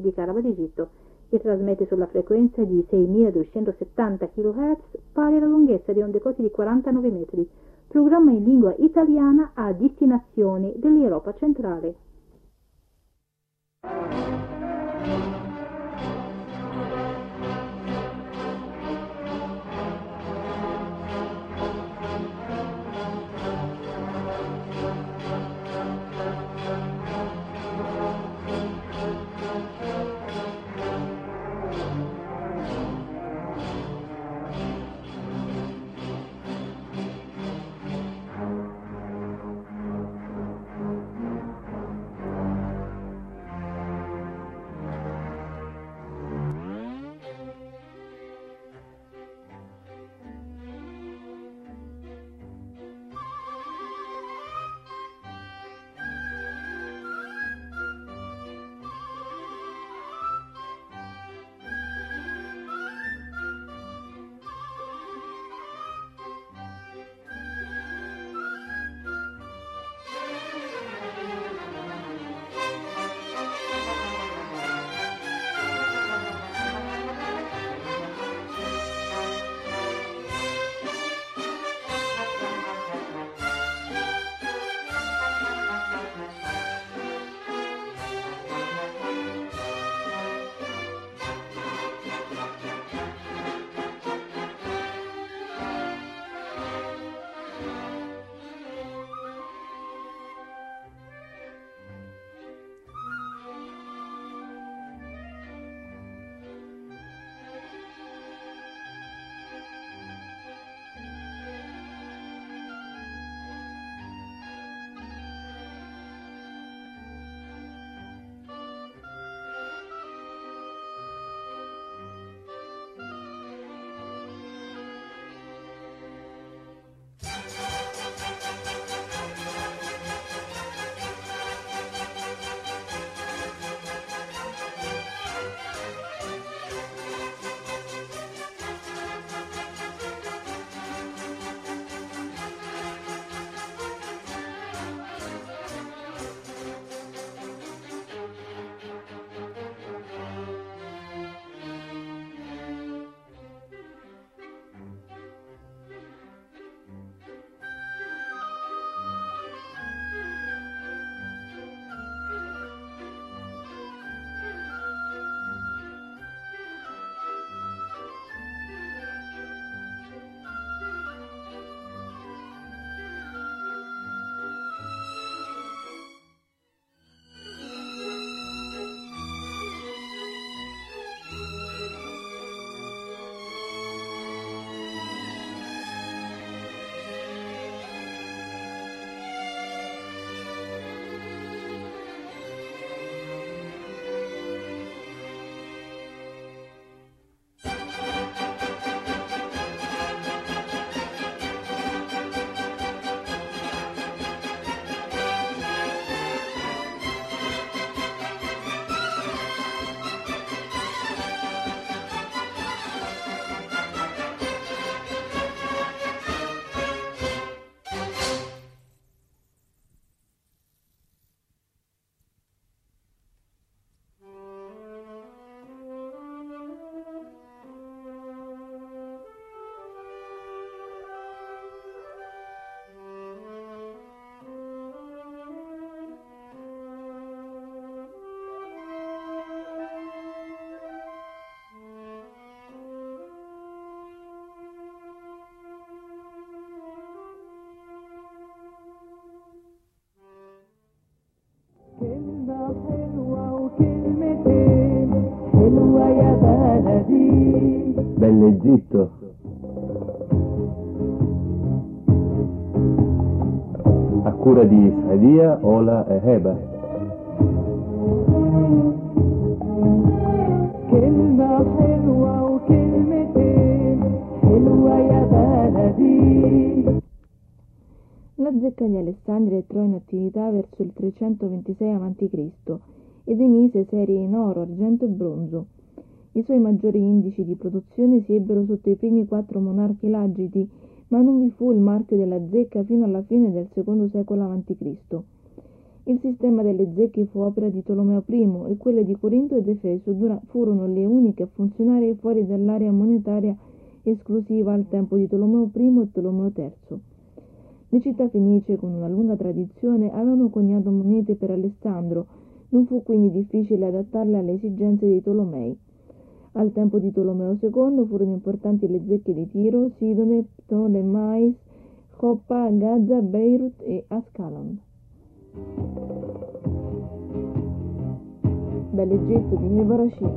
Repubblica Araba d'Egitto e trasmette sulla frequenza di 6.270 kHz, pari alla lunghezza di onde corte di 49 metri. Programma in lingua italiana a destinazione dell'Europa centrale. Bell'Egitto. A cura di Sadia, Ola e Heba. كلمة حلوة وكلمتين حلوة يا بلدي. La zecca di Alessandria entrò in attività verso il 326 a.C. ed emise serie in oro, argento e bronzo. I suoi maggiori indici di produzione si ebbero sotto i primi 4 monarchi lagidi, ma non vi fu il marchio della zecca fino alla fine del secondo secolo a.C. Il sistema delle zecche fu opera di Tolomeo I e quelle di Corinto ed Efeso furono le uniche a funzionare fuori dall'area monetaria esclusiva al tempo di Tolomeo I e Tolomeo III. Le città fenicie, con una lunga tradizione, avevano coniato monete per Alessandro, non fu quindi difficile adattarle alle esigenze dei Tolomei. Al tempo di Tolomeo II furono importanti le zecche di Tiro, Sidone, Ptolemais, Joppa, Gaza, Beirut e Ascalon. Bell'Egitto di Ibn Rashid.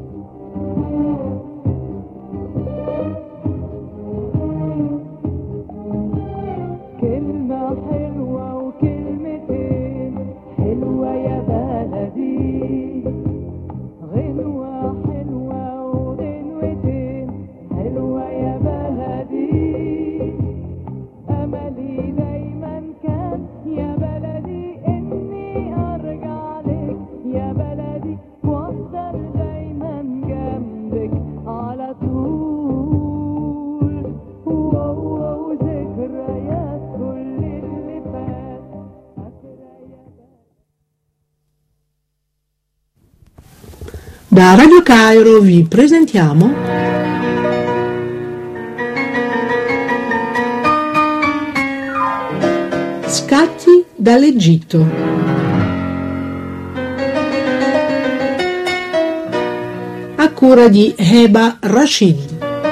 كلمة حلوة وكلمتين حلوة يا بلدي غنوة حلوة وغنوتين حلوة يا بلدي أملي دايما كان يا بلدي إني أرجع لك يا بلدي وأفضل دايما جنبك على طول وذكريات كل اللي فات Da Radio Cairo vi presentiamo Scatti dall'Egitto. A cura di Ibn Rashid.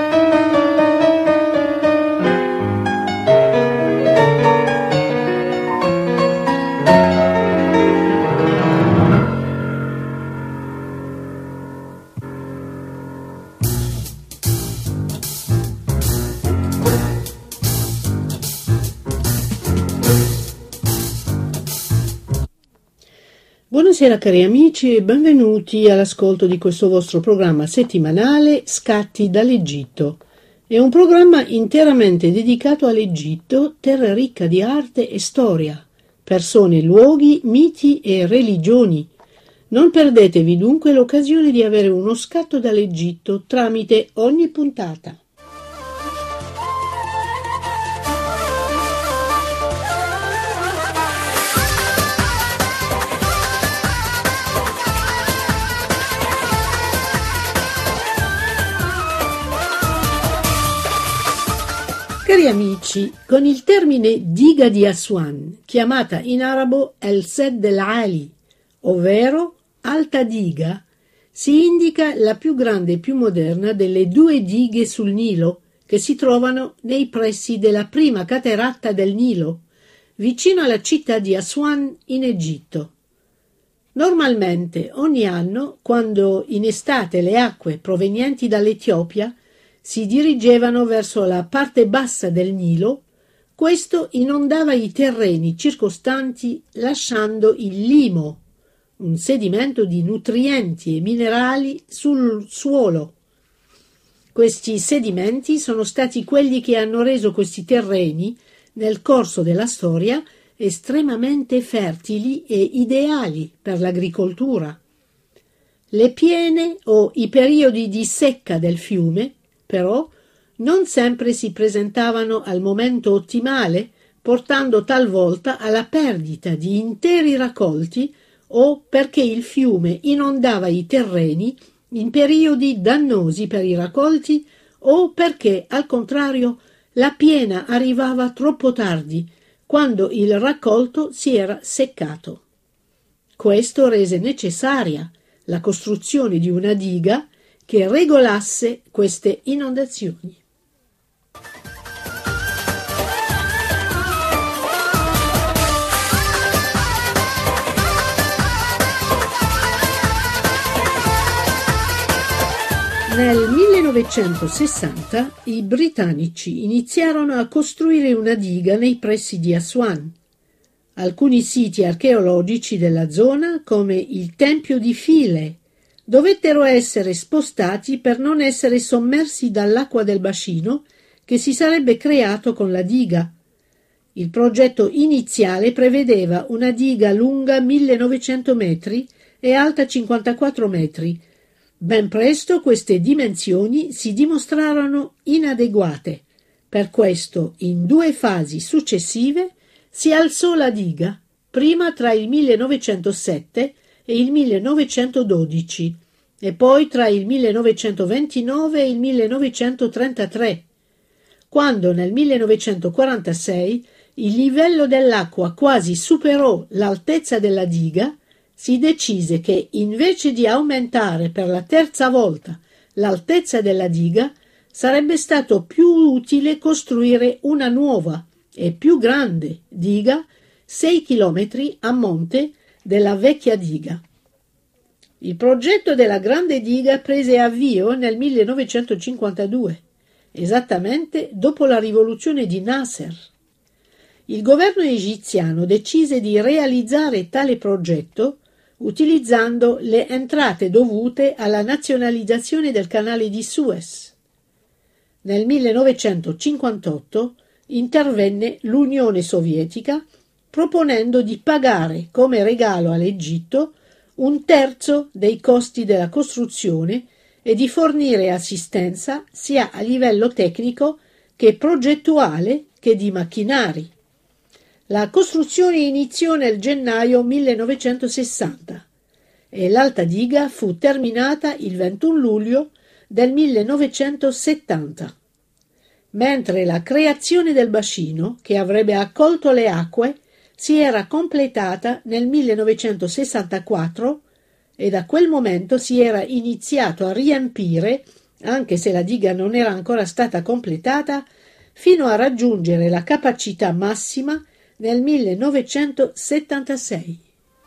Buonasera cari amici e benvenuti all'ascolto di questo vostro programma settimanale Scatti dall'Egitto. È un programma interamente dedicato all'Egitto, terra ricca di arte e storia, persone, luoghi, miti e religioni. Non perdetevi dunque l'occasione di avere uno scatto dall'Egitto tramite ogni puntata. Cari amici, con il termine diga di Aswan, chiamata in arabo El Sed El Ali, ovvero alta diga, si indica la più grande e più moderna delle due dighe sul Nilo che si trovano nei pressi della prima cateratta del Nilo, vicino alla città di Aswan in Egitto. Normalmente ogni anno, quando in estate le acque provenienti dall'Etiopia si dirigevano verso la parte bassa del Nilo, questo inondava i terreni circostanti lasciando il limo, un sedimento di nutrienti e minerali sul suolo. Questi sedimenti sono stati quelli che hanno reso questi terreni, nel corso della storia, estremamente fertili e ideali per l'agricoltura. Le piene o i periodi di secca del fiume però non sempre si presentavano al momento ottimale, portando talvolta alla perdita di interi raccolti o perché il fiume inondava i terreni in periodi dannosi per i raccolti o perché, al contrario, la piena arrivava troppo tardi, quando il raccolto si era seccato. Questo rese necessaria la costruzione di una diga che regolasse queste inondazioni. Nel 1960 i britannici iniziarono a costruire una diga nei pressi di Aswan. Alcuni siti archeologici della zona, come il Tempio di File, dovettero essere spostati per non essere sommersi dall'acqua del bacino che si sarebbe creato con la diga. Il progetto iniziale prevedeva una diga lunga 1900 metri e alta 54 metri. Ben presto queste dimensioni si dimostrarono inadeguate. Per questo, in 2 fasi successive, si alzò la diga prima tra il 1907 e il 1912 e poi tra il 1929 e il 1933, quando nel 1946 il livello dell'acqua quasi superò l'altezza della diga. Si decise che invece di aumentare per la terza volta l'altezza della diga, sarebbe stato più utile costruire una nuova e più grande diga 6 chilometri a monte della vecchia diga. Il progetto della grande diga prese avvio nel 1952, esattamente dopo la rivoluzione di Nasser. Il governo egiziano decise di realizzare tale progetto utilizzando le entrate dovute alla nazionalizzazione del canale di Suez. Nel 1958 intervenne l'Unione Sovietica proponendo di pagare come regalo all'Egitto un terzo dei costi della costruzione e di fornire assistenza sia a livello tecnico che progettuale che di macchinari. La costruzione iniziò nel gennaio 1960 e l'alta diga fu terminata il 21 luglio del 1970, mentre la creazione del bacino, che avrebbe accolto le acque, si era completata nel 1964 e da quel momento si era iniziato a riempire, anche se la diga non era ancora stata completata, fino a raggiungere la capacità massima nel 1976.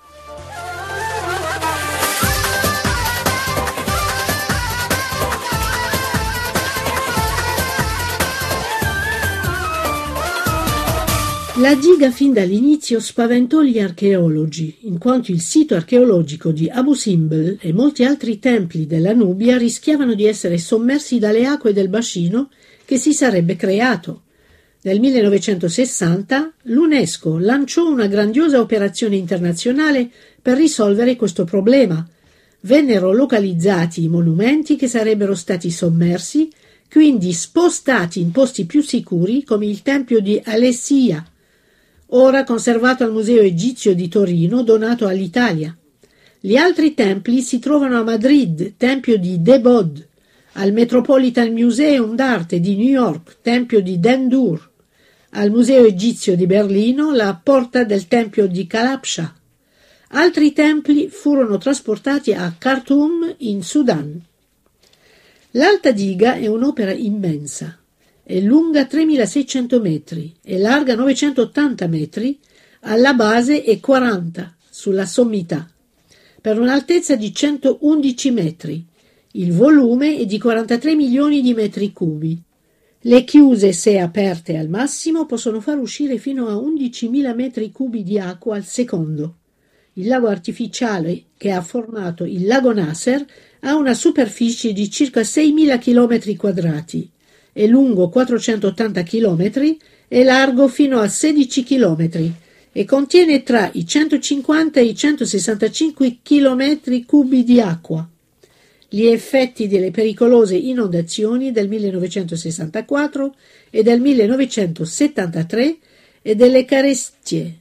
La diga fin dall'inizio spaventò gli archeologi, in quanto il sito archeologico di Abu Simbel e molti altri templi della Nubia rischiavano di essere sommersi dalle acque del bacino che si sarebbe creato. Nel 1960 l'UNESCO lanciò una grandiosa operazione internazionale per risolvere questo problema. Vennero localizzati i monumenti che sarebbero stati sommersi, quindi spostati in posti più sicuri, come il tempio di Alessia, ora conservato al Museo Egizio di Torino, donato all'Italia. Gli altri templi si trovano a Madrid, tempio di Debod, al Metropolitan Museum d'arte di New York, tempio di Dendur, al Museo Egizio di Berlino, la porta del tempio di Kalabsha. Altri templi furono trasportati a Khartoum, in Sudan. L'alta diga è un'opera immensa. È lunga 3.600 metri e larga 980 metri, alla base e 40 sulla sommità, per un'altezza di 111 metri. Il volume è di 43 milioni di metri cubi. Le chiuse, se aperte al massimo, possono far uscire fino a 11.000 metri cubi di acqua al secondo. Il lago artificiale che ha formato il lago Nasser ha una superficie di circa 6.000 km quadrati. È lungo 480 km e largo fino a 16 km e contiene tra i 150 e i 165 km cubi di acqua. Gli effetti delle pericolose inondazioni del 1964 e del 1973 e delle carestie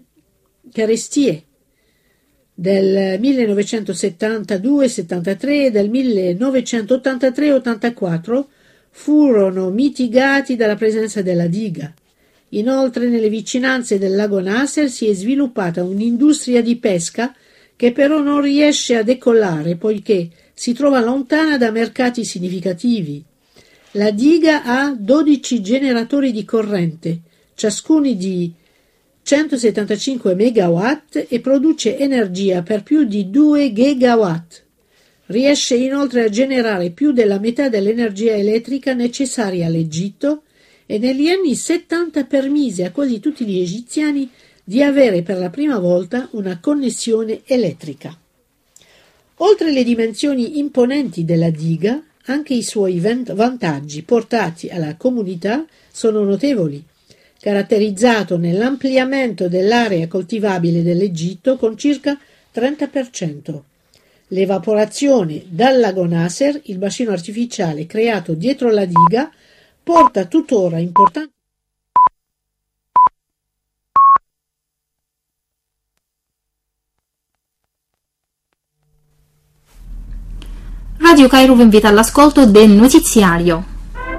del 1972-73 e del 1983-84 furono mitigati dalla presenza della diga. Inoltre, nelle vicinanze del lago Nasser si è sviluppata un'industria di pesca che però non riesce a decollare poiché si trova lontana da mercati significativi. La diga ha 12 generatori di corrente, ciascuno di 175 megawatt e produce energia per più di 2 gigawatt. Riesce inoltre a generare più della metà dell'energia elettrica necessaria all'Egitto e negli anni 70 permise a quasi tutti gli egiziani di avere per la prima volta una connessione elettrica. Oltre le dimensioni imponenti della diga, anche i suoi vantaggi portati alla comunità sono notevoli, caratterizzato nell'ampliamento dell'area coltivabile dell'Egitto con circa 30%. L'evaporazione dal lago Nasser, il bacino artificiale creato dietro la diga, porta tuttora importanti Radio Cairo vi invita all'ascolto del notiziario.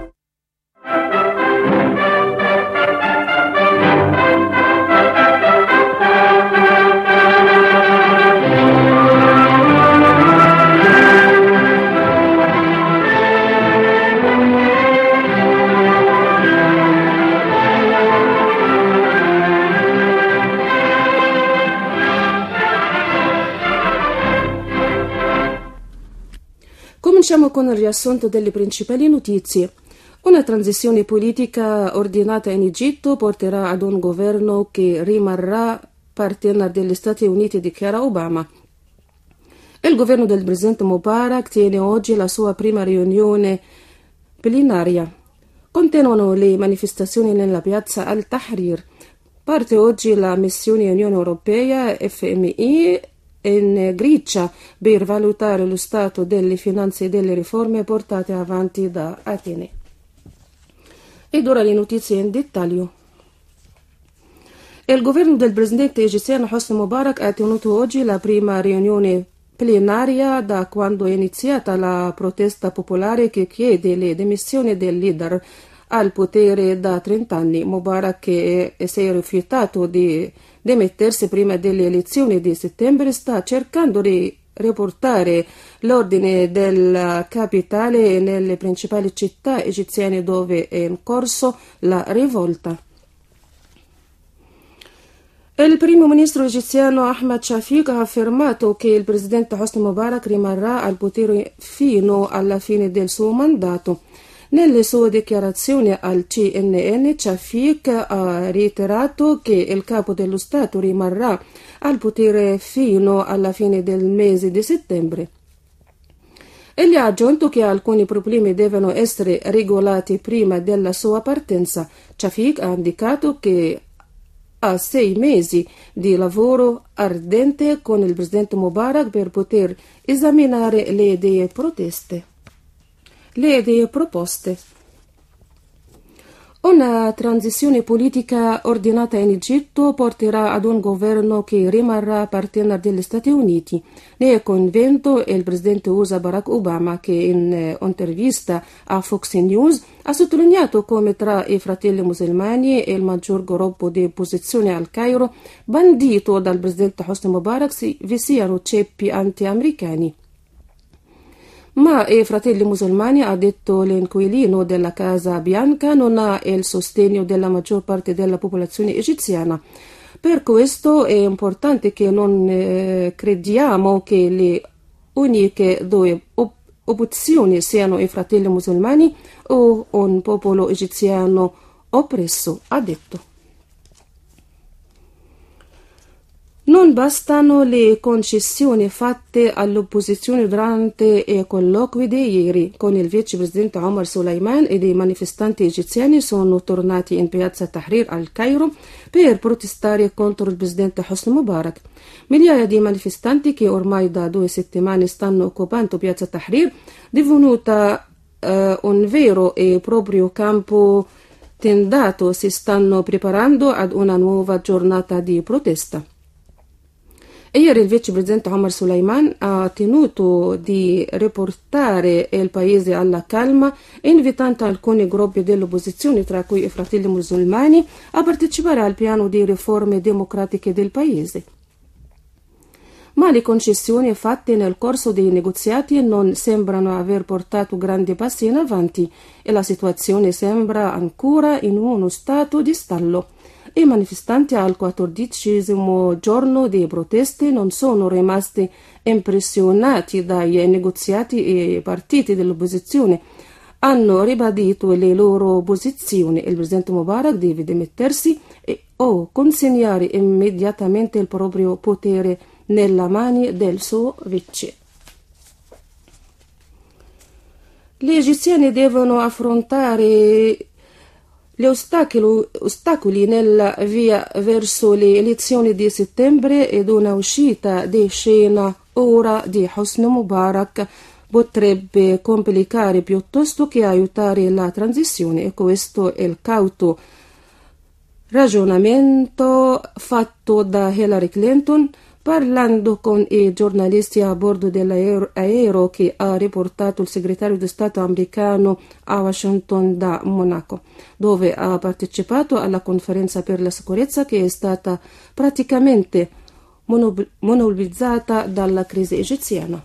Cominciamo con il riassunto delle principali notizie. Una transizione politica ordinata in Egitto porterà ad un governo che rimarrà partner degli Stati Uniti, dichiara Obama. Il governo del presidente Mubarak tiene oggi la sua prima riunione plenaria. Continuano le manifestazioni nella piazza Al-Tahrir. Parte oggi la missione Unione Europea FMI in Grecia per valutare lo stato delle finanze e delle riforme portate avanti da Atene. Ed ora le notizie in dettaglio. Il governo del presidente egiziano Hosni Mubarak ha tenuto oggi la prima riunione plenaria da quando è iniziata la protesta popolare che chiede le dimissioni del leader al potere da 30 anni. Mubarak, che si è rifiutato di dimettersi prima delle elezioni di settembre, sta cercando di riportare l'ordine della capitale e nelle principali città egiziane dove è in corso la rivolta. Il primo ministro egiziano Ahmed Shafiq ha affermato che il presidente Hosni Mubarak rimarrà al potere fino alla fine del suo mandato. Nelle sue dichiarazioni al CNN, Shafiq ha reiterato che il capo dello Stato rimarrà al potere fino alla fine del mese di settembre. Egli ha aggiunto che alcuni problemi devono essere regolati prima della sua partenza. Shafiq ha indicato che ha 6 mesi di lavoro ardente con il presidente Mubarak per poter esaminare le idee proposte. Una transizione politica ordinata in Egitto porterà ad un governo che rimarrà partner degli Stati Uniti. Ne è convinto il presidente USA Barack Obama, che in un'intervista a Fox News ha sottolineato come tra i fratelli musulmani e il maggior gruppo di opposizione al Cairo, bandito dal presidente Hosni Mubarak, vi siano ceppi anti-americani. Ma i fratelli musulmani, ha detto l'inquilino della Casa Bianca, non ha il sostegno della maggior parte della popolazione egiziana. Per questo è importante che non crediamo che le uniche due opzioni siano i fratelli musulmani o un popolo egiziano oppresso, ha detto. Non bastano le concessioni fatte all'opposizione durante i colloqui di ieri. Con il vicepresidente Omar Suleiman ed i manifestanti egiziani sono tornati in piazza Tahrir al Cairo per protestare contro il presidente Hosni Mubarak. Migliaia di manifestanti che ormai da 2 settimane stanno occupando piazza Tahrir, divenuta un vero e proprio campo tendato, si stanno preparando ad una nuova giornata di protesta. Ieri il vicepresidente Omar Suleiman ha tenuto di riportare il paese alla calma, invitando alcuni gruppi dell'opposizione, tra cui i fratelli musulmani, a partecipare al piano di riforme democratiche del paese. Ma le concessioni fatte nel corso dei negoziati non sembrano aver portato grandi passi in avanti e la situazione sembra ancora in uno stato di stallo. I manifestanti al 14° giorno di proteste non sono rimasti impressionati dai negoziati e i partiti dell'opposizione hanno ribadito le loro posizioni. Il presidente Mubarak deve dimettersi o consegnare immediatamente il proprio potere nella mani del suo vice. Gli egiziani devono affrontare gli ostacoli nella via verso le elezioni di settembre ed una uscita di scena ora di Hosni Mubarak potrebbe complicare piuttosto che aiutare la transizione, e questo è il cauto ragionamento fatto da Hillary Clinton, Parlando con i giornalisti a bordo dell'aereo che ha riportato il segretario di Stato americano a Washington da Monaco, dove ha partecipato alla conferenza per la sicurezza che è stata praticamente monopolizzata dalla crisi egiziana.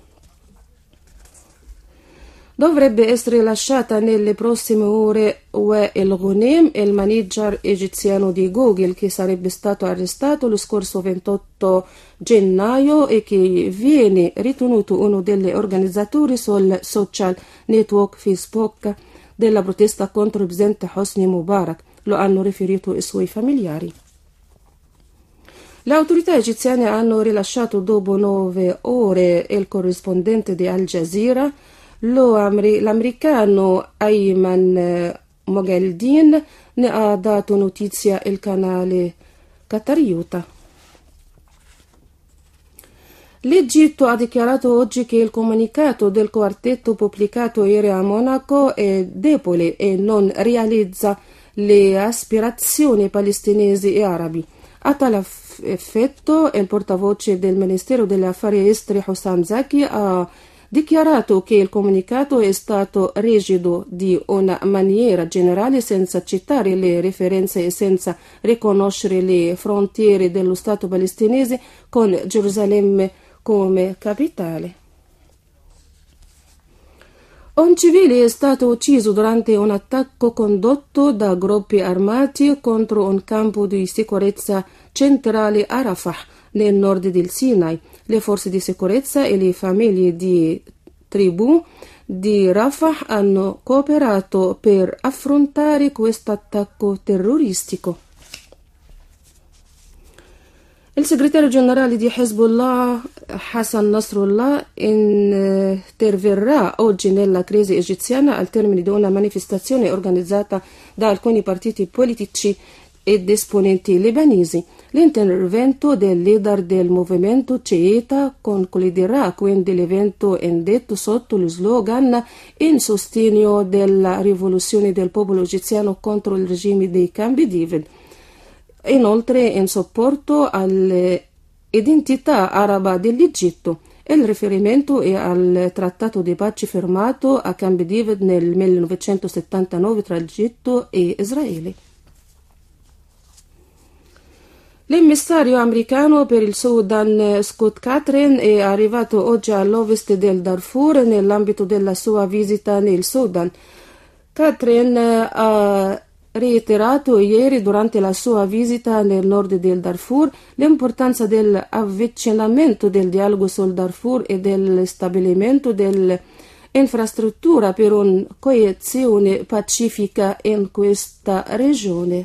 Dovrebbe essere lasciata nelle prossime ore Wael Ghonim, il manager egiziano di Google, che sarebbe stato arrestato lo scorso 28 gennaio e che viene ritenuto uno degli organizzatori sul social network Facebook della protesta contro il presidente Hosni Mubarak, lo hanno riferito i suoi familiari. Le autorità egiziane hanno rilasciato dopo 9 ore il corrispondente di Al Jazeera, l'americano Ayman Moghaldin, ne ha dato notizia il canale qatariota. L'Egitto ha dichiarato oggi che il comunicato del quartetto pubblicato ieri a Monaco è debole e non realizza le aspirazioni palestinesi e arabi. A tale effetto, il portavoce del Ministero degli Affari Esteri Hussam Zaki ha dichiarato che il comunicato è stato rigido di una maniera generale, senza citare le referenze e senza riconoscere le frontiere dello Stato palestinese con Gerusalemme come capitale. Un civile è stato ucciso durante un attacco condotto da gruppi armati contro un campo di sicurezza centrale a Rafah, nel nord del Sinai. Le forze di sicurezza e le famiglie di tribù di Rafah hanno cooperato per affrontare questo attacco terroristico. Il segretario generale di Hezbollah, Hassan Nasrallah, interverrà oggi nella crisi egiziana al termine di una manifestazione organizzata da alcuni partiti politici ed esponenti libanesi. L'intervento del leader del movimento sciita concluderà quindi l'evento indetto sotto lo slogan in sostegno della rivoluzione del popolo egiziano contro il regime dei Camp David. Inoltre in supporto all'identità araba dell'Egitto. Il riferimento è al trattato di pace firmato a Camp David nel 1979 tra Egitto e Israele. L'emissario americano per il Sudan Scott Catherine è arrivato oggi all'ovest del Darfur nell'ambito della sua visita nel Sudan. Catherine ha reiterato ieri durante la sua visita nel nord del Darfur l'importanza dell'avvicinamento del dialogo sul Darfur e del stabilimento dell'infrastruttura per una coesione pacifica in questa regione.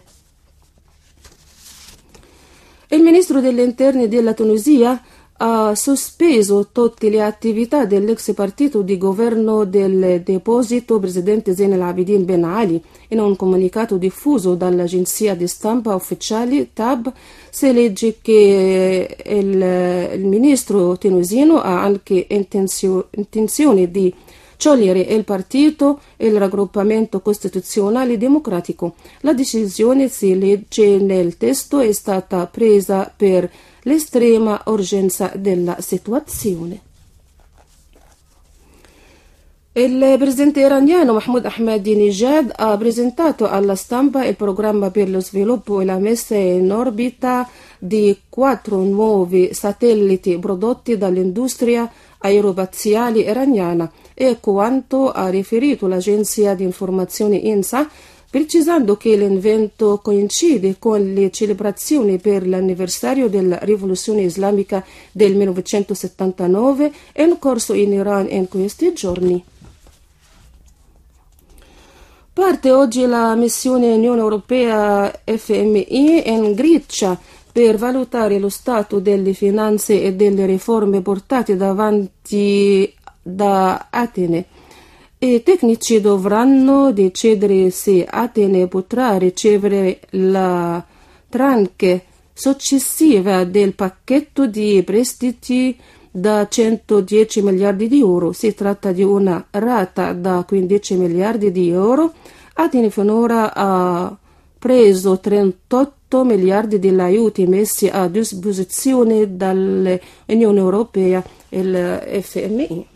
Il ministro degli interni della Tunisia ha sospeso tutte le attività dell'ex partito di governo del deposito presidente Zine El Abidine Ben Ali. In un comunicato diffuso dall'agenzia di stampa ufficiale TAB si legge che il ministro tunisino ha anche intenzione di sciogliere il partito e il raggruppamento costituzionale democratico. La decisione, si legge nel testo, è stata presa per l'estrema urgenza della situazione. Il presidente iraniano Mahmoud Ahmadinejad ha presentato alla stampa il programma per lo sviluppo e la messa in orbita di 4 nuovi satelliti prodotti dall'industria aerospaziale iraniana e quanto ha riferito l'agenzia di informazione INSA, precisando che l'invento coincide con le celebrazioni per l'anniversario della rivoluzione islamica del 1979 in corso in Iran in questi giorni. Parte oggi la missione Unione Europea FMI in Grecia per valutare lo stato delle finanze e delle riforme portate davanti da Atene. I tecnici dovranno decidere se Atene potrà ricevere la tranche successiva del pacchetto di prestiti da 110 miliardi di euro. Si tratta di una rata da 15 miliardi di euro. Atene finora ha preso 38 miliardi di aiuti messi a disposizione dall'Unione Europea e il FMI.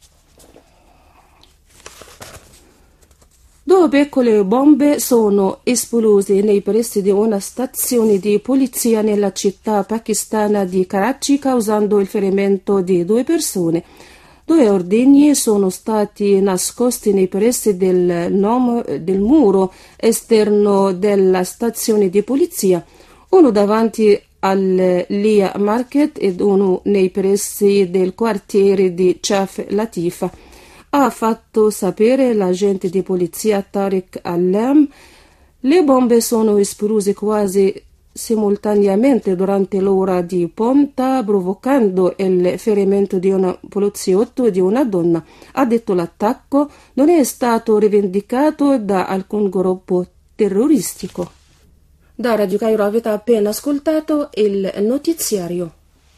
Due piccole bombe sono esplose nei pressi di una stazione di polizia nella città pakistana di Karachi, causando il ferimento di 2 persone. 2 ordigni sono stati nascosti nei pressi del muro esterno della stazione di polizia, uno davanti al Lia Market ed uno nei pressi del quartiere di Chaf Latifa. Ha fatto sapere l'agente di polizia Tariq Alam. Le bombe sono esplose quasi simultaneamente durante l'ora di punta, provocando il ferimento di un poliziotto e di una donna. Ha detto l'attacco non è stato rivendicato da alcun gruppo terroristico. Da Radio Cairo avete appena ascoltato il notiziario.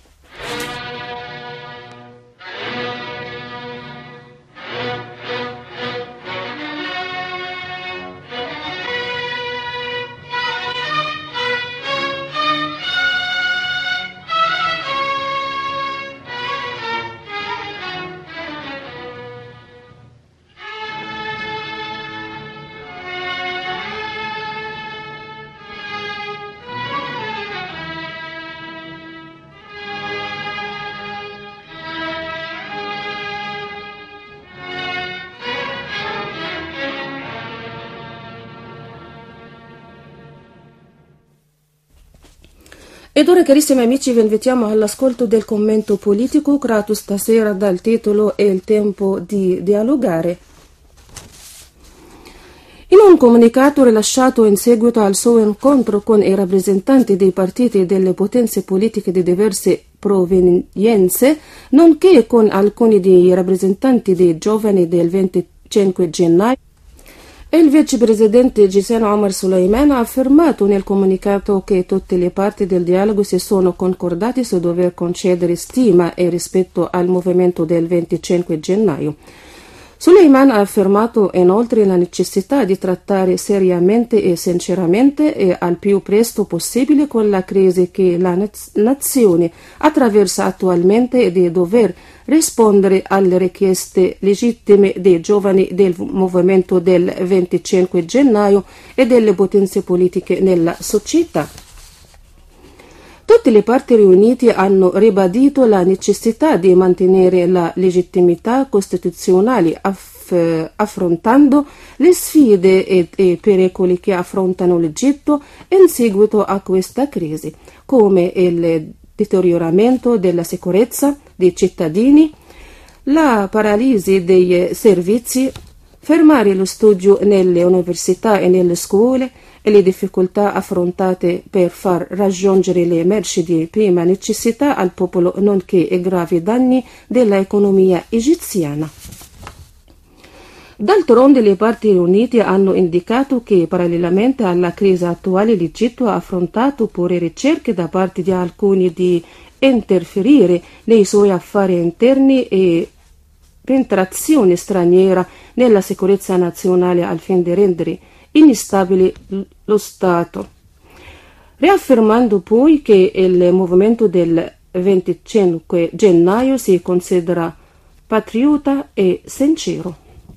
Ed ora, carissimi amici, vi invitiamo all'ascolto del commento politico creato stasera dal titolo È il tempo di dialogare. In un comunicato rilasciato in seguito al suo incontro con i rappresentanti dei partiti e delle potenze politiche di diverse provenienze, nonché con alcuni dei rappresentanti dei giovani del 25 gennaio, il vicepresidente Ghissène Omar Suleiman ha affermato nel comunicato che tutte le parti del dialogo si sono concordate su dover concedere stima e rispetto al movimento del 25 gennaio. Suleiman ha affermato inoltre la necessità di trattare seriamente e sinceramente e al più presto possibile con la crisi che la nazione attraversa attualmente e di dover rispondere alle richieste legittime dei giovani del movimento del 25 gennaio e delle potenze politiche nella società. Tutte le parti riunite hanno ribadito la necessità di mantenere la legittimità costituzionale affrontando le sfide e i pericoli che affrontano l'Egitto in seguito a questa crisi, come il deterioramento della sicurezza dei cittadini, la paralisi dei servizi, fermare lo studio nelle università e nelle scuole e le difficoltà affrontate per far raggiungere le merci di prima necessità al popolo, nonché i gravi danni dell'economia egiziana. D'altronde le parti riunite hanno indicato che parallelamente alla crisi attuale l'Egitto ha affrontato pure ricerche da parte di alcuni di interferire nei suoi affari interni e penetrazione straniera nella sicurezza nazionale al fine di rendere instabile lo Stato, riaffermando poi che il movimento del 25 gennaio si considera patriota e sincero.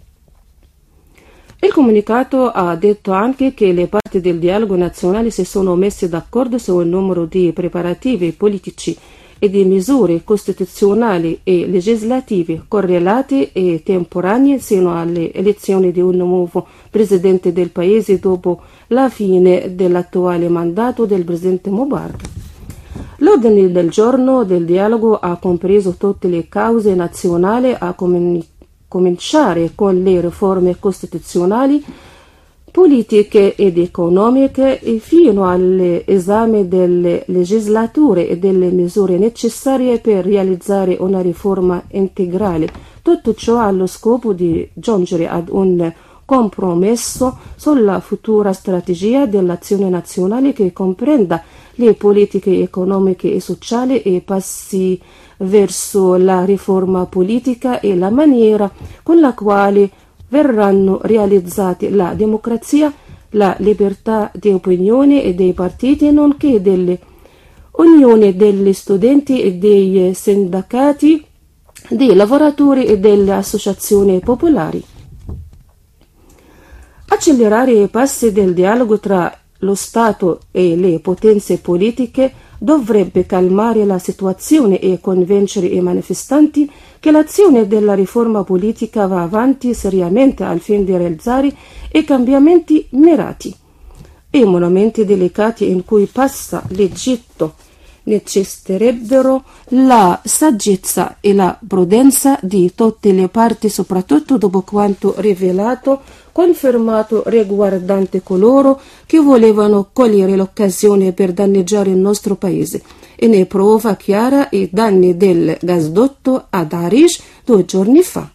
Il comunicato ha detto anche che le parti del dialogo nazionale si sono messe d'accordo su un numero di preparativi politici e di misure costituzionali e legislative correlate e temporanee sino alle elezioni di un nuovo presidente del paese dopo la fine dell'attuale mandato del presidente Mubarak. L'ordine del giorno del dialogo ha compreso tutte le cause nazionali a cominciare con le riforme costituzionali, politiche ed economiche e fino all'esame delle legislature e delle misure necessarie per realizzare una riforma integrale. Tutto ciò allo scopo di giungere ad un compromesso sulla futura strategia dell'azione nazionale che comprenda le politiche economiche e sociali e passi verso la riforma politica e la maniera con la quale verranno realizzati la democrazia, la libertà di opinione e dei partiti, nonché delle unioni degli studenti e dei sindacati, dei lavoratori e delle associazioni popolari. Accelerare i passi del dialogo tra lo Stato e le potenze politiche dovrebbe calmare la situazione e convincere i manifestanti che l'azione della riforma politica va avanti seriamente al fine di realizzare i cambiamenti mirati. I momenti delicati in cui passa l'Egitto necessiterebbero la saggezza e la prudenza di tutte le parti, soprattutto dopo quanto rivelato, confermato riguardante coloro che volevano cogliere l'occasione per danneggiare il nostro paese, e ne prova chiara i danni del gasdotto ad Arish 2 giorni fa.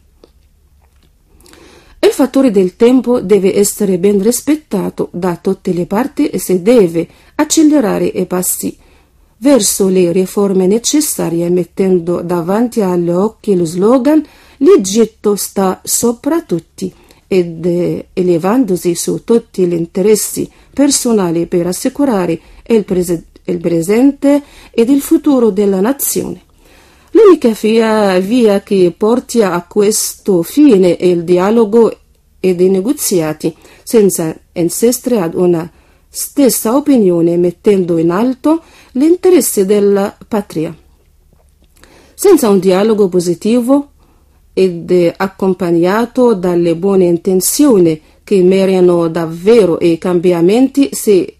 Il fattore del tempo deve essere ben rispettato da tutte le parti e si deve accelerare i passi verso le riforme necessarie, mettendo davanti agli occhi lo slogan «L'Egitto sta sopra tutti» ed elevandosi su tutti gli interessi personali per assicurare il presente ed il futuro della nazione. L'unica via che porti a questo fine è il dialogo ed i negoziati, senza insistere ad una stessa opinione, mettendo in alto l'interesse della patria. Senza un dialogo positivo ed accompagnato dalle buone intenzioni che mirano davvero ai cambiamenti,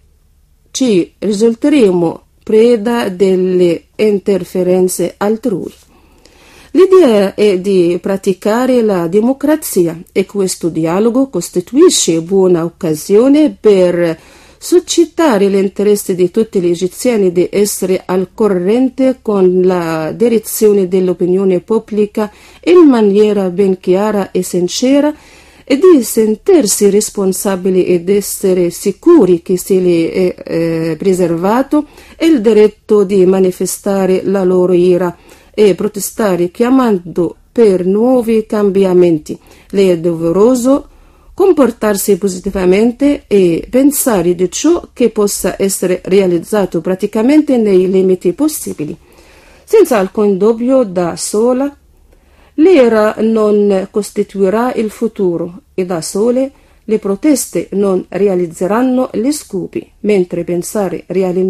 ci risulteremo preda delle interferenze altrui. L'idea è di praticare la democrazia e questo dialogo costituisce buona occasione per suscitare l'interesse di tutti gli egiziani di essere al corrente con la direzione dell'opinione pubblica in maniera ben chiara e sincera e di sentirsi responsabili ed essere sicuri che se li è preservato il diritto di manifestare la loro ira e protestare chiamando per nuovi cambiamenti. Le è doveroso comportarsi positivamente e pensare di ciò che possa essere realizzato praticamente nei limiti possibili. Senza alcun dubbio, da sola l'era non costituirà il futuro e da sole le proteste non realizzeranno gli scopi, mentre pensare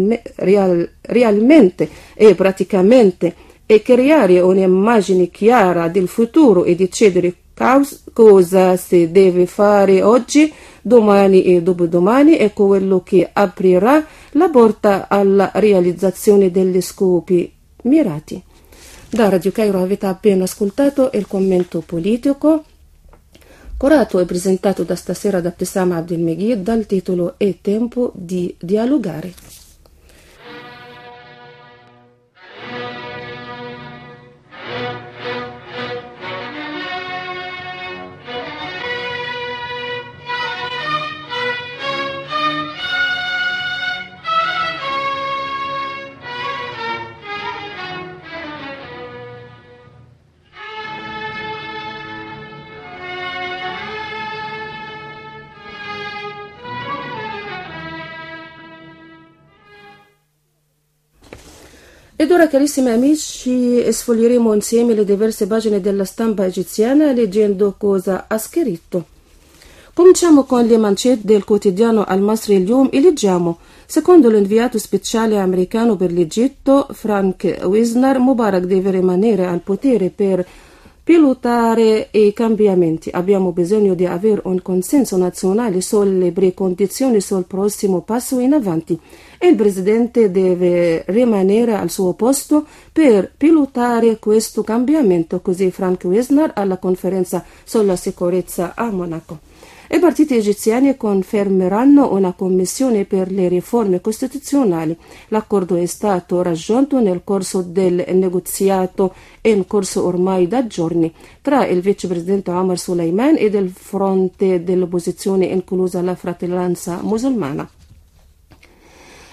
realmente e praticamente e creare un'immagine chiara del futuro e decidere cosa si deve fare oggi, domani e dopodomani è quello che aprirà la porta alla realizzazione degli scopi mirati. Da Radio Cairo avete appena ascoltato il commento politico curato e presentato da stasera da Abdeslam Abdelmegid dal titolo È tempo di dialogare. Ed ora, carissimi amici, sfoglieremo insieme le diverse pagine della stampa egiziana leggendo cosa ha scritto. Cominciamo con le mancette del quotidiano Al-Masri El-Yom e leggiamo: secondo l'inviato speciale americano per l'Egitto, Frank Wisner, Mubarak deve rimanere al potere per pilotare i cambiamenti. Abbiamo bisogno di avere un consenso nazionale sulle precondizioni sul prossimo passo in avanti. Il presidente deve rimanere al suo posto per pilotare questo cambiamento, così Frank Wisner alla conferenza sulla sicurezza a Monaco. I partiti egiziani confermeranno una commissione per le riforme costituzionali. L'accordo è stato raggiunto nel corso del negoziato in corso ormai da giorni tra il vicepresidente Omar Suleiman e del fronte dell'opposizione, inclusa la fratellanza musulmana.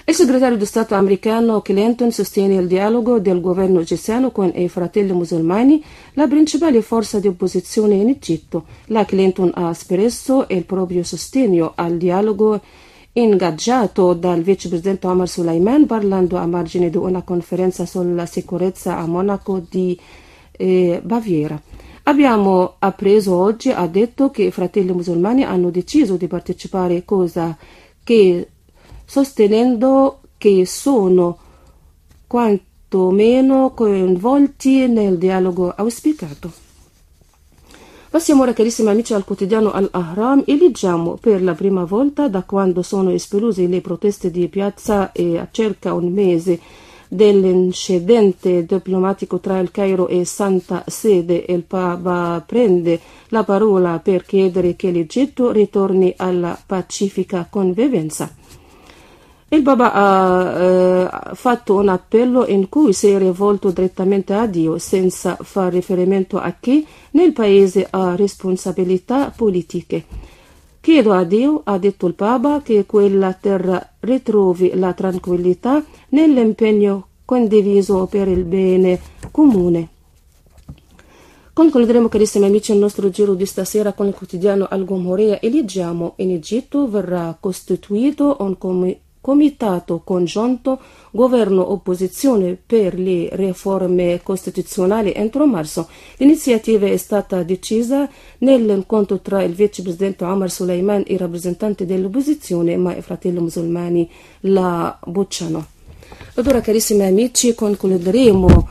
Il segretario di Stato americano Clinton sostiene il dialogo del governo egiziano con i fratelli musulmani, la principale forza di opposizione in Egitto. La Clinton ha espresso il proprio sostegno al dialogo ingaggiato dal vicepresidente Omar Suleiman parlando a margine di una conferenza sulla sicurezza a Monaco di Baviera. Abbiamo appreso oggi, ha detto, che i fratelli musulmani hanno deciso di partecipare, cosa che sostenendo che sono quantomeno coinvolti nel dialogo auspicato. Passiamo ora, carissimi amici, al quotidiano Al-Ahram e leggiamo: per la prima volta da quando sono esplose le proteste di piazza e a circa un mese dell'incidente diplomatico tra il Cairo e Santa Sede, il Papa prende la parola per chiedere che l'Egitto ritorni alla pacifica convivenza. Il Papa ha fatto un appello in cui si è rivolto direttamente a Dio, senza far riferimento a chi nel paese ha responsabilità politiche. Chiedo a Dio, ha detto il Papa, che quella terra ritrovi la tranquillità nell'impegno condiviso per il bene comune. Concluderemo, carissimi amici, il nostro giro di stasera con il quotidiano Al-Gomorrah e leggiamo: in Egitto verrà costituito un comitato congiunto governo-opposizione per le riforme costituzionali entro marzo. L'iniziativa è stata decisa nell'incontro tra il vicepresidente Omar Suleiman e i rappresentanti dell'opposizione, ma i fratelli musulmani la bocciano. Ed ora, carissimi amici, concluderemo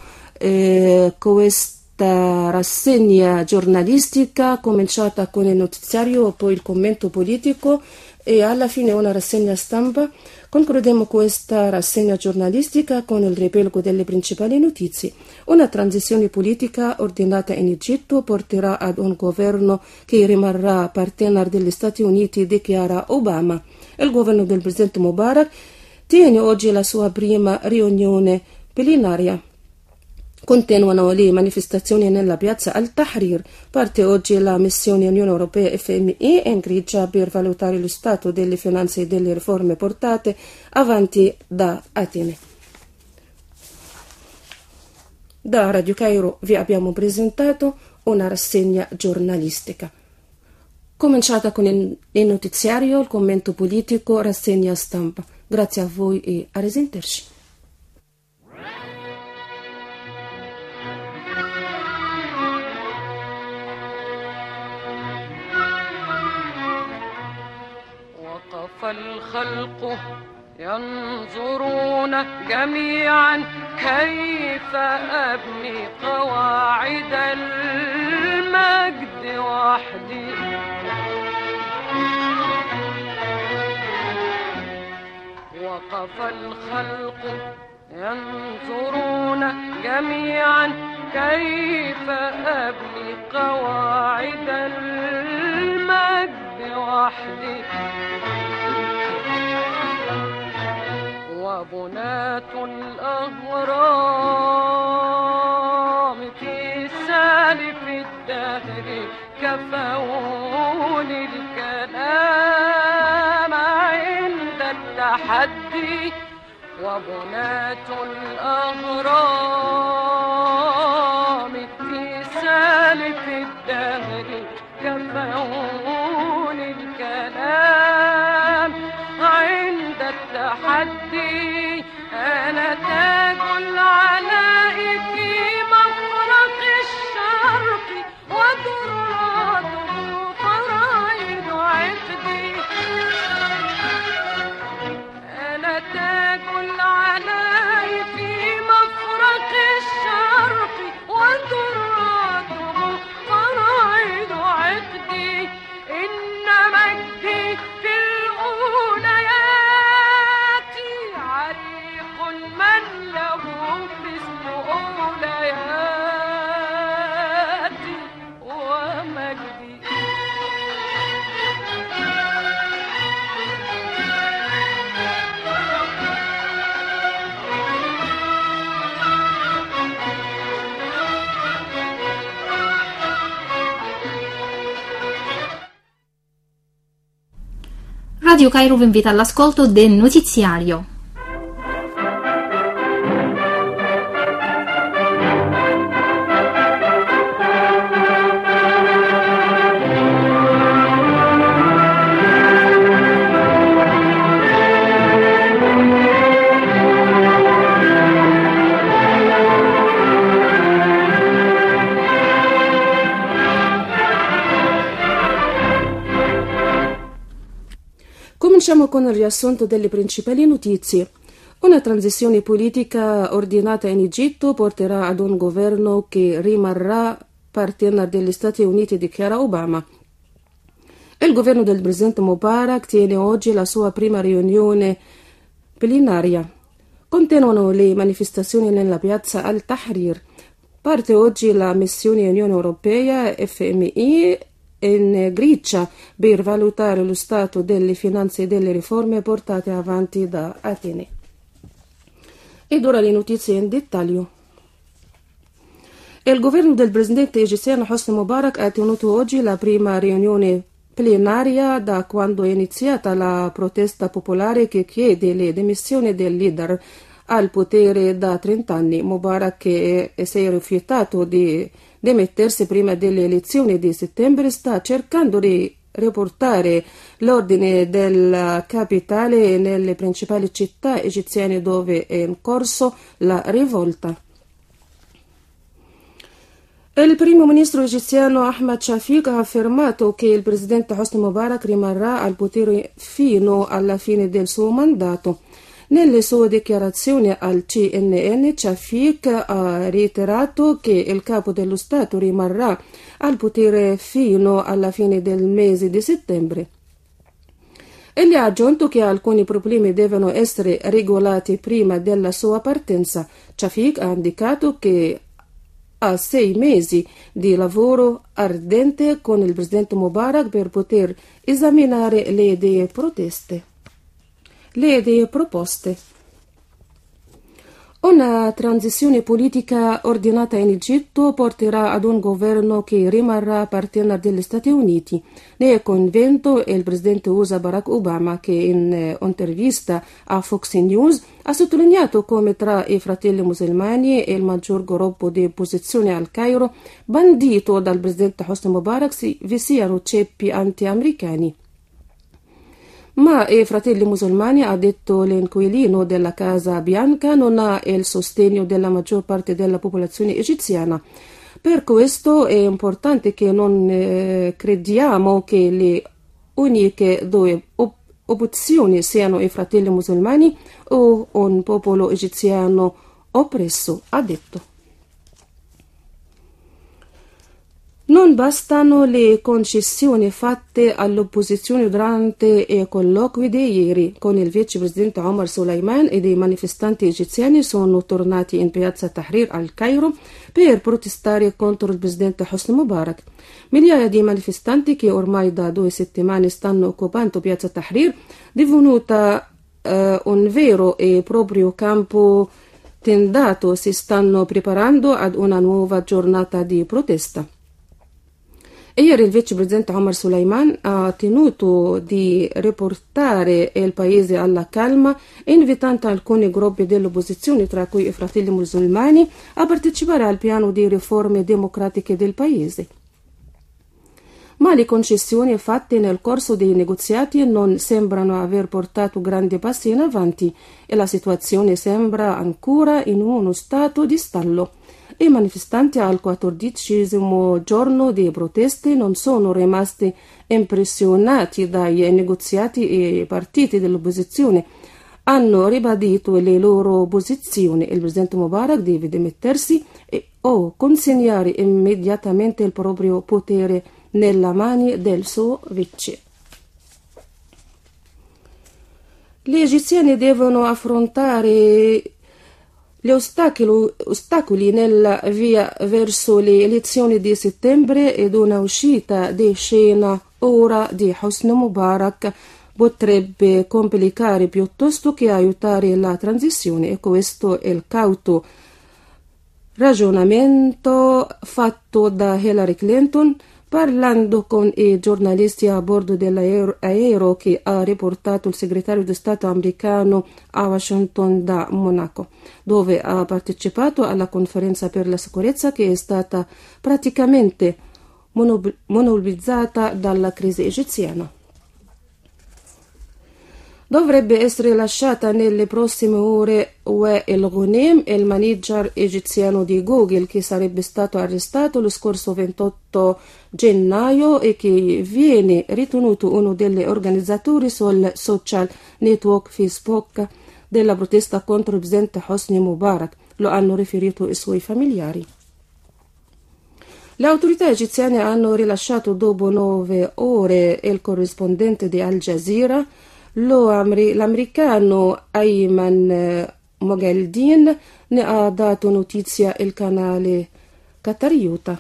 questa rassegna giornalistica cominciata con il notiziario, poi il commento politico e alla fine una rassegna stampa. Concludiamo questa rassegna giornalistica con il riepilogo delle principali notizie. Una transizione politica ordinata in Egitto porterà ad un governo che rimarrà partner degli Stati Uniti, dichiara Obama. Il governo del presidente Mubarak tiene oggi la sua prima riunione plenaria. Continuano le manifestazioni nella piazza Al-Tahrir. Parte oggi la missione Unione Europea FMI in Grecia per valutare lo stato delle finanze e delle riforme portate avanti da Atene. Da Radio Cairo vi abbiamo presentato una rassegna giornalistica, cominciata con il notiziario, il commento politico, rassegna stampa. Grazie a voi e a risentirci. فالخلق ينظرون جميعا كيف أبني قواعد المجد وحدي وقف الخلق ينظرون جميعا كيف أبني قواعد المجد وحدي وبنات الأهرام في سالف الدهر كفوني الكلام عند التحدي وبنات الأهرام في سالف الدهر كفوني الكلام عند التحدي أنا تاج العلاء في مفرق الشرق ودراته فرائض عقدي أنا تاج العلاء في مفرق الشرق ودراته فرائض عقدي إن مجدي في الأوليات عريق من له مثل أولياتي ومجدي Radio Cairo vi invita all'ascolto del notiziario. Cominciamo con il riassunto delle principali notizie. Una transizione politica ordinata in Egitto porterà ad un governo che rimarrà partner degli Stati Uniti, dichiara Obama. Il governo del presidente Mubarak tiene oggi la sua prima riunione plenaria. Continuano le manifestazioni nella piazza Al-Tahrir. Parte oggi la missione Unione Europea FMI in Grecia per valutare lo stato delle finanze e delle riforme portate avanti da Atene. Ed ora le notizie in dettaglio. Il governo del presidente egiziano Hosni Mubarak ha tenuto oggi la prima riunione plenaria da quando è iniziata la protesta popolare che chiede le dimissioni del leader al potere da 30 anni. Mubarak, che si è rifiutato di dimettersi prima delle elezioni di settembre, sta cercando di riportare l'ordine della capitale nelle principali città egiziane dove è in corso la rivolta. Il primo ministro egiziano Ahmed Shafiq ha affermato che il presidente Hosni Mubarak rimarrà al potere fino alla fine del suo mandato. Nelle sue dichiarazioni al CNN, Shafiq ha reiterato che il capo dello Stato rimarrà al potere fino alla fine del mese di settembre. Egli ha aggiunto che alcuni problemi devono essere regolati prima della sua partenza. Shafiq ha indicato che ha 6 mesi di lavoro ardente con il presidente Mubarak per poter esaminare le idee proposte. Una transizione politica ordinata in Egitto porterà ad un governo che rimarrà partner degli Stati Uniti. Ne è convinto il presidente USA Barack Obama, che in un'intervista a Fox News ha sottolineato come tra i fratelli musulmani e il maggior gruppo di opposizione al Cairo, bandito dal presidente Hosni Mubarak, vi siano ceppi anti-americani. Ma i fratelli musulmani, ha detto l'inquilino della Casa Bianca, non ha il sostegno della maggior parte della popolazione egiziana. Per questo è importante che non crediamo che le uniche due opzioni siano i fratelli musulmani o un popolo egiziano oppresso, ha detto. Non bastano le concessioni fatte all'opposizione durante i colloqui di ieri. Con il vicepresidente Omar Suleiman ed i manifestanti egiziani sono tornati in piazza Tahrir al Cairo per protestare contro il presidente Hosni Mubarak. Migliaia di manifestanti che ormai da 2 settimane stanno occupando piazza Tahrir, divenuta un vero e proprio campo tendato, si stanno preparando ad una nuova giornata di protesta. Ieri il vicepresidente Omar Suleiman ha tenuto di riportare il paese alla calma, invitando alcuni gruppi dell'opposizione, tra cui i fratelli musulmani, a partecipare al piano di riforme democratiche del paese. Ma le concessioni fatte nel corso dei negoziati non sembrano aver portato grandi passi in avanti e la situazione sembra ancora in uno stato di stallo. I manifestanti al 14° giorno di proteste non sono rimasti impressionati dai negoziati e i partiti dell'opposizione hanno ribadito le loro posizioni. Il presidente Mubarak deve dimettersi o consegnare immediatamente il proprio potere nella mani del suo vice. Gli egiziani devono affrontare gli ostacoli nella via verso le elezioni di settembre ed una uscita di scena ora di Hosni Mubarak potrebbe complicare piuttosto che aiutare la transizione, e questo è il cauto ragionamento fatto da Hillary Clinton parlando con i giornalisti a bordo dell'aereo che ha riportato il segretario di Stato americano a Washington da Monaco, dove ha partecipato alla conferenza per la sicurezza che è stata praticamente monopolizzata dalla crisi egiziana. Dovrebbe essere lasciata nelle prossime ore Wael Ghonim, il manager egiziano di Google, che sarebbe stato arrestato lo scorso 28 gennaio e che viene ritenuto uno degli organizzatori sul social network Facebook della protesta contro il presidente Hosni Mubarak. Lo hanno riferito i suoi familiari. Le autorità egiziane hanno rilasciato dopo 9 ore il corrispondente di Al Jazeera, l'americano Ayman Moghaldin. Ne ha dato notizia il canale qatariota.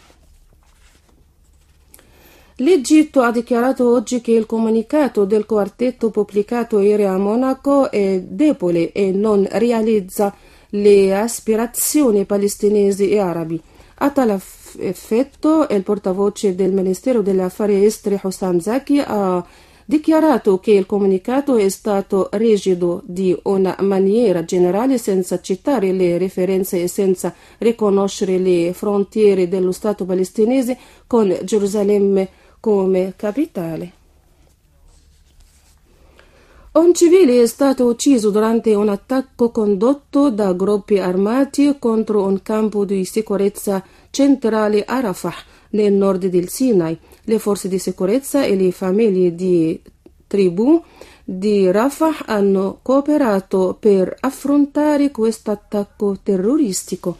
L'Egitto ha dichiarato oggi che il comunicato del quartetto pubblicato ieri a Monaco è debole e non realizza le aspirazioni palestinesi e arabi. A tale effetto, il portavoce del Ministero degli Affari Esteri Hussam Zaki ha dichiarato che il comunicato è stato rigido di una maniera generale, senza citare le referenze e senza riconoscere le frontiere dello Stato palestinese con Gerusalemme come capitale. Un civile è stato ucciso durante un attacco condotto da gruppi armati contro un campo di sicurezza centrale a Rafah, nel nord del Sinai. Le forze di sicurezza e le famiglie di tribù di Rafah hanno cooperato per affrontare questo attacco terroristico.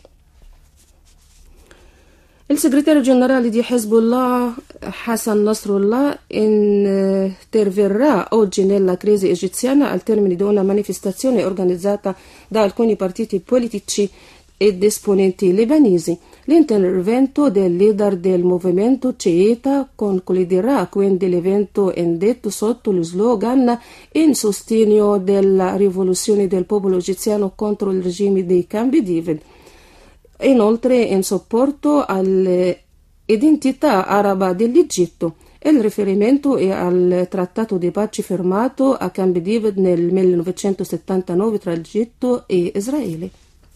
Il segretario generale di Hezbollah, Hassan Nasrallah, interverrà oggi nella crisi egiziana al termine di una manifestazione organizzata da alcuni partiti politici ed esponenti libanesi. L'intervento del leader del movimento sciita concluderà quindi l'evento indetto sotto lo slogan in sostegno della rivoluzione del popolo egiziano contro il regime dei Camp David. Inoltre in supporto all'identità araba dell'Egitto. Il riferimento è al trattato di pace firmato a Camp David nel 1979 tra Egitto e Israele.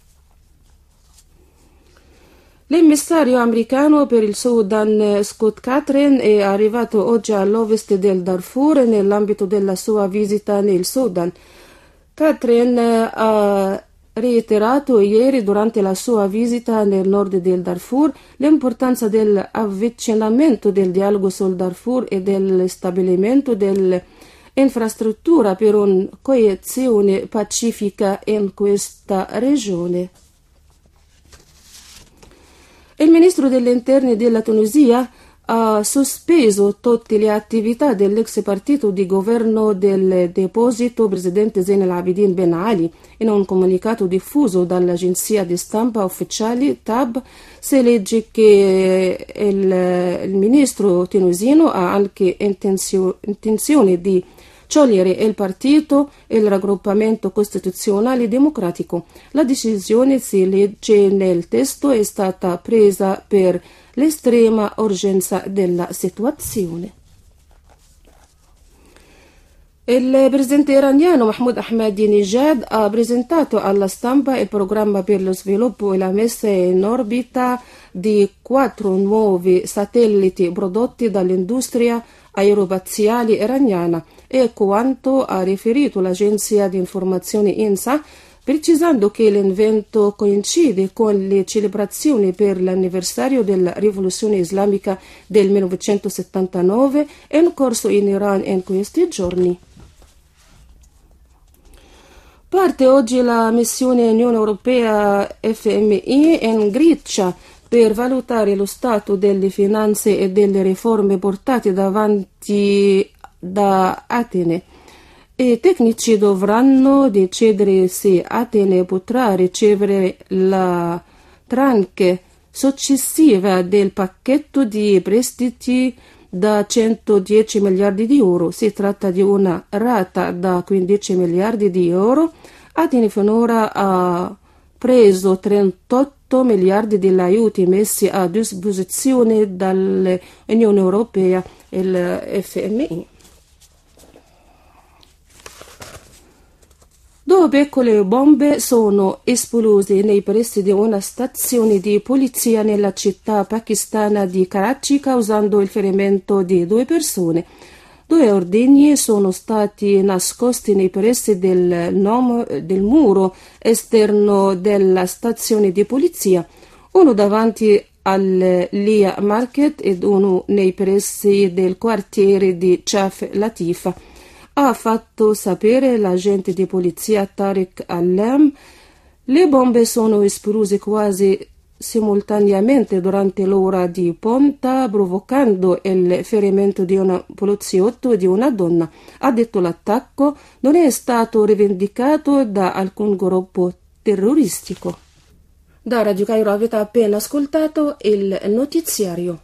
L'emissario americano per il Sudan Scott Catherine è arrivato oggi all'ovest del Darfur nell'ambito della sua visita nel Sudan. Catherine ha reiterato ieri durante la sua visita nel nord del Darfur l'importanza dell'avvicinamento del dialogo sul Darfur e del stabilimento dell'infrastruttura per una coesione pacifica in questa regione. Il ministro degli interni della Tunisia ha sospeso tutte le attività dell'ex partito di governo del deposito presidente Zain al-Abidin Ben Ali. In un comunicato diffuso dall'agenzia di stampa ufficiale TAB si legge che il ministro tunisino ha anche intenzione di sciogliere il partito e il raggruppamento costituzionale democratico. La decisione, si legge nel testo, è stata presa per l'estrema urgenza della situazione. Il presidente iraniano Mahmoud Ahmadinejad ha presentato alla stampa il programma per lo sviluppo e la messa in orbita di 4 nuovi satelliti prodotti dall'industria aerospaziale iraniana e quanto ha riferito l'agenzia di informazione INSA, precisando che l'invento coincide con le celebrazioni per l'anniversario della rivoluzione islamica del 1979 in corso in Iran in questi giorni. Parte oggi la missione Unione Europea FMI in Grecia per valutare lo stato delle finanze e delle riforme portate davanti da Atene. I tecnici dovranno decidere se Atene potrà ricevere la tranche successiva del pacchetto di prestiti da 110 miliardi di euro. Si tratta di una rata da 15 miliardi di euro. Atene finora ha preso 38 miliardi degli aiuti messi a disposizione dall'Unione Europea e il FMI. 2 piccole bombe sono esplose nei pressi di una stazione di polizia nella città pakistana di Karachi, causando il ferimento di 2 persone. 2 ordigni sono stati nascosti nei pressi del muro esterno della stazione di polizia, uno davanti al Lia Market ed uno nei pressi del quartiere di Chaf Latifa. Ha fatto sapere l'agente di polizia Tariq Al-Lam. Le bombe sono esplose quasi simultaneamente durante l'ora di punta, provocando il ferimento di un poliziotto e di una donna. Ha detto l'attacco non è stato rivendicato da alcun gruppo terroristico. Da Radio Cairo avete appena ascoltato il notiziario.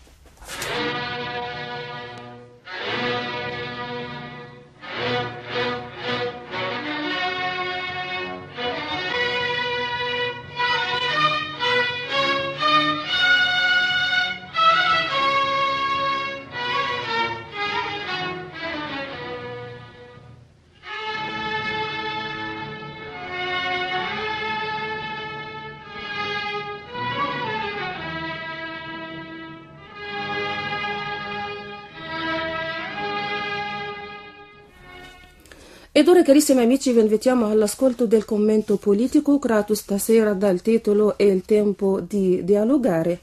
Ed ora, carissimi amici, vi invitiamo all'ascolto del commento politico creato stasera dal titolo È il tempo di dialogare.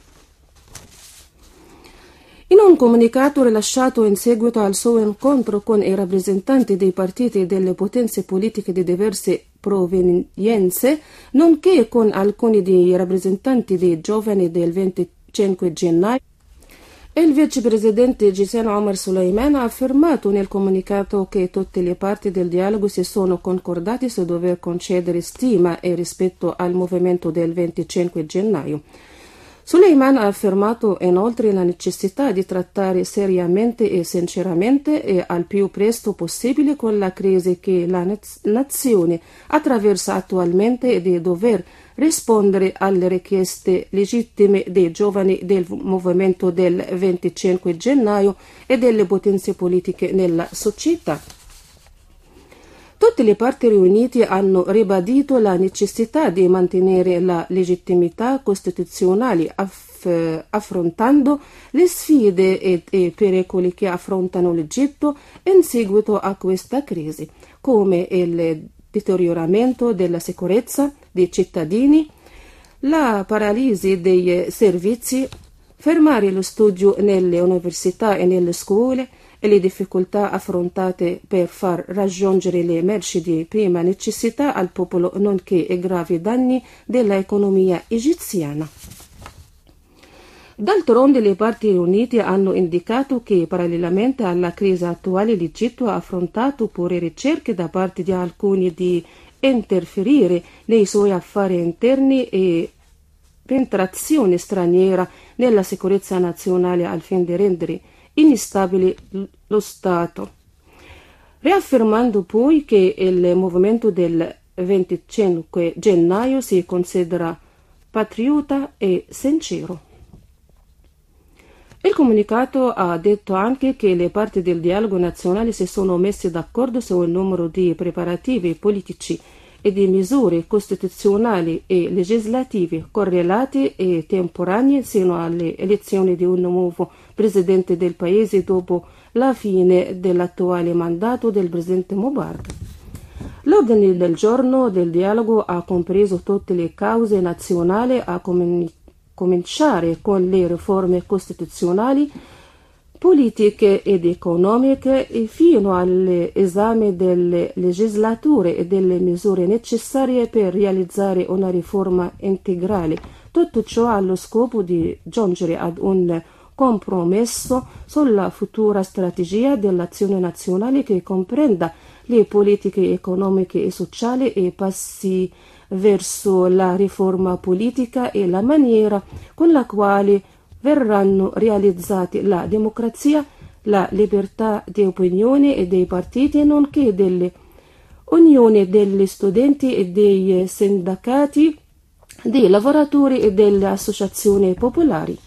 In un comunicato rilasciato in seguito al suo incontro con i rappresentanti dei partiti e delle potenze politiche di diverse provenienze, nonché con alcuni dei rappresentanti dei giovani del 25 gennaio, il vicepresidente Ghissène Omar Suleiman ha affermato nel comunicato che tutte le parti del dialogo si sono concordate su dover concedere stima e rispetto al movimento del 25 gennaio. Suleiman ha affermato inoltre la necessità di trattare seriamente e sinceramente e al più presto possibile con la crisi che la nazione attraversa attualmente e di dover rispondere alle richieste legittime dei giovani del movimento del 25 gennaio e delle potenze politiche nella società. Tutte le parti riunite hanno ribadito la necessità di mantenere la legittimità costituzionale affrontando le sfide e i pericoli che affrontano l'Egitto in seguito a questa crisi, come il deterioramento della sicurezza dei cittadini, la paralisi dei servizi, fermare lo studio nelle università e nelle scuole e le difficoltà affrontate per far raggiungere le merci di prima necessità al popolo, nonché i gravi danni dell'economia egiziana. D'altronde le parti riunite hanno indicato che parallelamente alla crisi attuale l'Egitto ha affrontato pure ricerche da parte di alcuni di interferire nei suoi affari interni e penetrazione straniera nella sicurezza nazionale al fine di rendere instabile lo Stato, riaffermando poi che il movimento del 25 gennaio si considera patriota e sincero. Il comunicato ha detto anche che le parti del dialogo nazionale si sono messe d'accordo su un numero di preparativi politici e di misure costituzionali e legislative correlate e temporanee sino alle elezioni di un nuovo presidente del paese dopo la fine dell'attuale mandato del presidente Mubarak. L'ordine del giorno del dialogo ha compreso tutte le cause nazionali a cominciare con le riforme costituzionali, politiche ed economiche e fino all'esame delle legislature e delle misure necessarie per realizzare una riforma integrale. Tutto ciò allo scopo di giungere ad un compromesso sulla futura strategia dell'azione nazionale che comprenda le politiche economiche e sociali e passi verso la riforma politica e la maniera con la quale verranno realizzati la democrazia, la libertà di opinione e dei partiti, nonché delle unioni degli studenti e dei sindacati, dei lavoratori e delle associazioni popolari.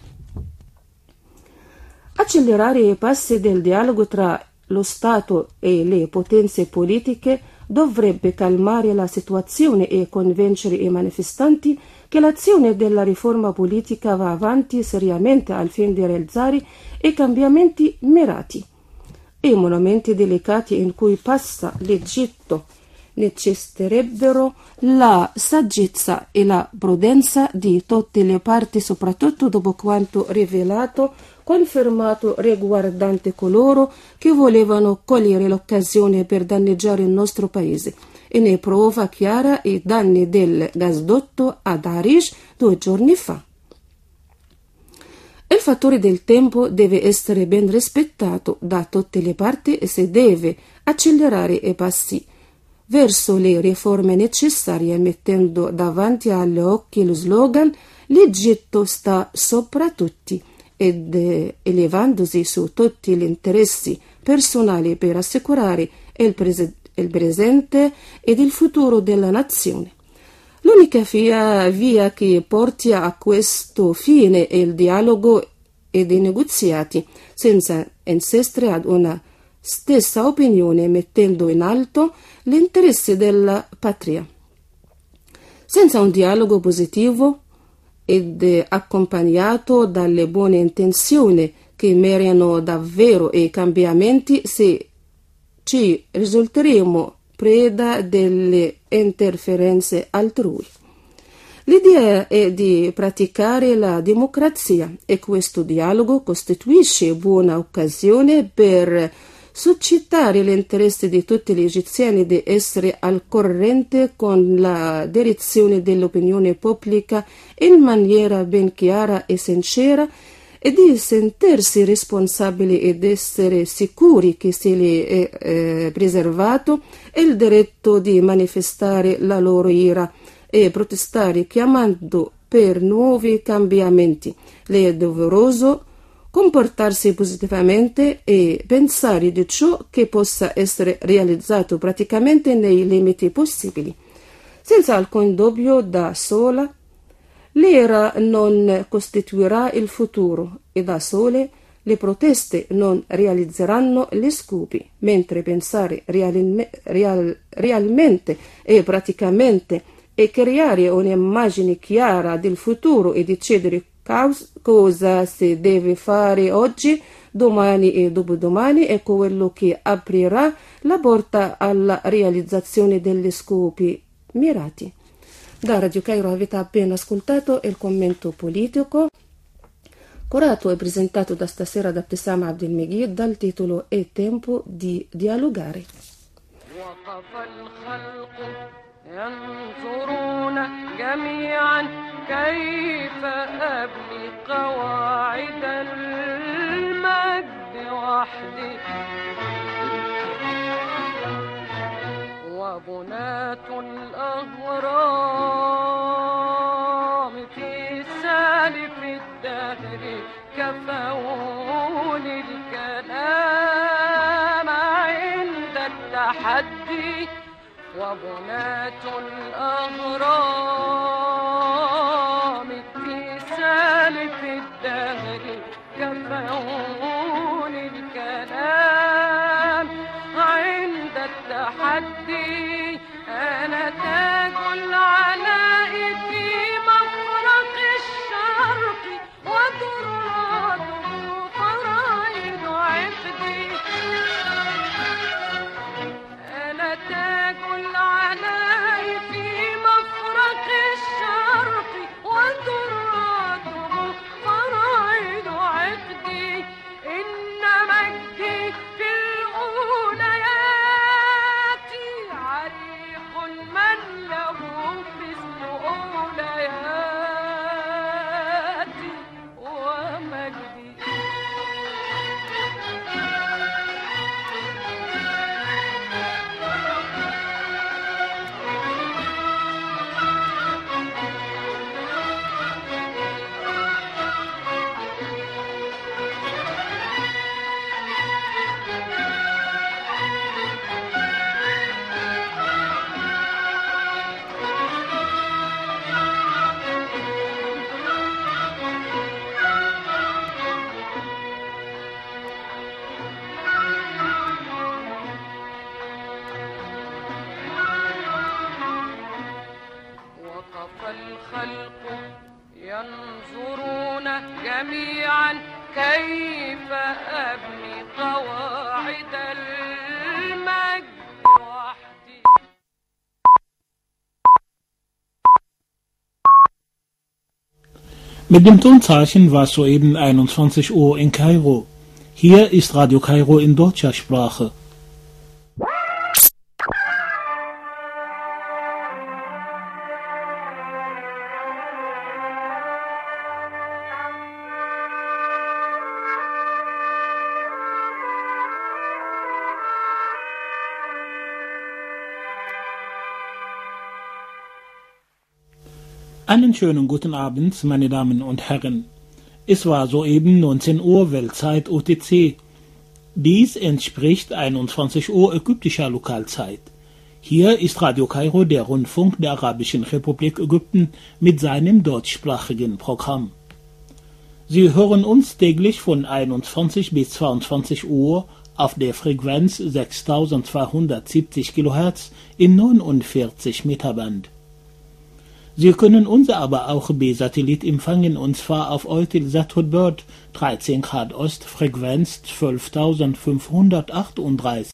Accelerare i passi del dialogo tra lo Stato e le potenze politiche dovrebbe calmare la situazione e convincere i manifestanti che l'azione della riforma politica va avanti seriamente al fine di realizzare i cambiamenti mirati, e monumenti delicati in cui passa l'Egitto necessiterebbero la saggezza e la prudenza di tutte le parti, soprattutto dopo quanto rivelato, confermato riguardante coloro che volevano cogliere l'occasione per danneggiare il nostro paese. E ne prova chiara i danni del gasdotto ad Arish 2 giorni fa. Il fattore del tempo deve essere ben rispettato da tutte le parti e si deve accelerare i passi verso le riforme necessarie, mettendo davanti agli occhi lo slogan «L'Egitto sta sopra tutti» ed elevandosi su tutti gli interessi personali per assicurare il presente ed il futuro della nazione. L'unica via che porti a questo fine è il dialogo ed i negoziati, senza insistere ad una stessa opinione, mettendo in alto l'interesse della patria. Senza un dialogo positivo ed accompagnato dalle buone intenzioni che mirano davvero ai cambiamenti, ci risulteremo preda delle interferenze altrui. L'idea è di praticare la democrazia e questo dialogo costituisce buona occasione per suscitare l'interesse di tutti gli egiziani di essere al corrente con la direzione dell'opinione pubblica in maniera ben chiara e sincera e di sentirsi responsabili ed essere sicuri che se gli è preservato il diritto di manifestare la loro ira e protestare chiamando per nuovi cambiamenti. Le è doveroso comportarsi positivamente e pensare di ciò che possa essere realizzato praticamente nei limiti possibili. Senza alcun dubbio, da sola l'era non costituirà il futuro e da sole le proteste non realizzeranno gli scopi, mentre pensare realmente e praticamente e creare un'immagine chiara del futuro e decidere cosa si deve fare oggi, domani e dopodomani è quello che aprirà la porta alla realizzazione degli scopi mirati. Da Radio Cairo avete appena ascoltato il commento politico curato e presentato da stasera da Abdesam Abdelmegid dal titolo È tempo di dialogare. ينظرون جميعا كيف أبني قواعد المجد وحدي وبناة الأهرام في سالف الدهر كفوني الكلام عند التحدي وبناة الأهرام في سالف الدهر كفون الكلام عند التحدي أنا تاج العلاء في مفرق الشرق وتراده فرائض عقدي أنا تاج العلاء في مفرق الشرق وتراده فرائض عقدي ده المجد وحدي. Mit dem Tonzeichen war es soeben 21 Uhr in Kairo. Hier ist Radio Kairo in deutscher Sprache. Einen schönen guten Abend, meine Damen und Herren. Es war soeben 19 Uhr Weltzeit UTC. Dies entspricht 21 Uhr ägyptischer Lokalzeit. Hier ist Radio Kairo, der Rundfunk der Arabischen Republik Ägypten, mit seinem deutschsprachigen Programm. Sie hören uns täglich von 21 bis 22 Uhr auf der Frequenz 6270 kHz in 49 Meter Band. Sie können uns aber auch per Satellit empfangen, und zwar auf Eutelsat Hotbird 13 Grad Ost, Frequenz 12.538.